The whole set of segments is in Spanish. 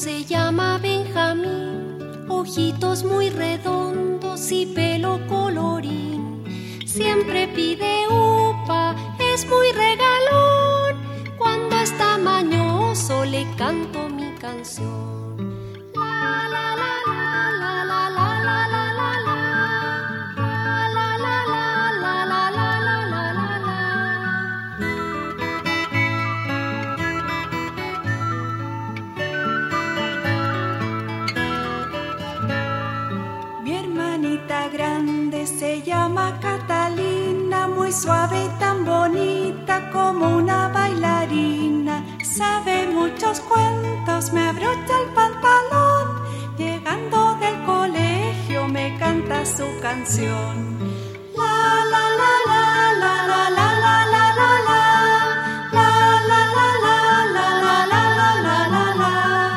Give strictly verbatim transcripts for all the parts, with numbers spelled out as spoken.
se llama Benjamín, ojitos muy redondos y pelo colorín. Siempre pide upa, es muy regalón. Cuando está mañoso le canto mi canción. La la la la la la la la la la la. La la la la la la la la la la. Mi hermanita grande se llama Catalina, muy suave y tan bonita como una bailarina. Sabe muchos cuentos, me abrocha el pantalón. Llegando del colegio me canta su canción. La la la la la la la la la la la. La la la la la la la la la la.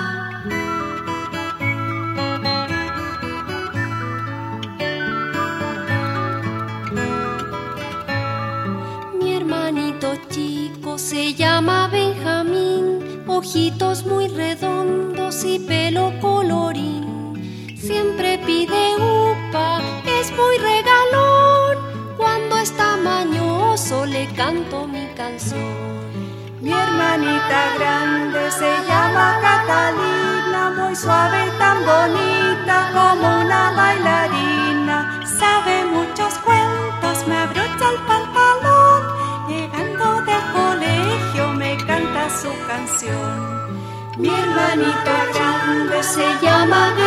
Mi hermanito chico se llama Benjamín, ojitos muy redondos y pelo colorín. Siempre pide upa, es muy regalón. Cuando está mañoso le canto mi canción. Mi hermanita grande se llama Catalina, muy suave y tan bonita como una bailarina. Sabe muchos cuentos, me abrocha el pantalón. Llegando del colegio me canta su canción. Mi hermanita grande se llama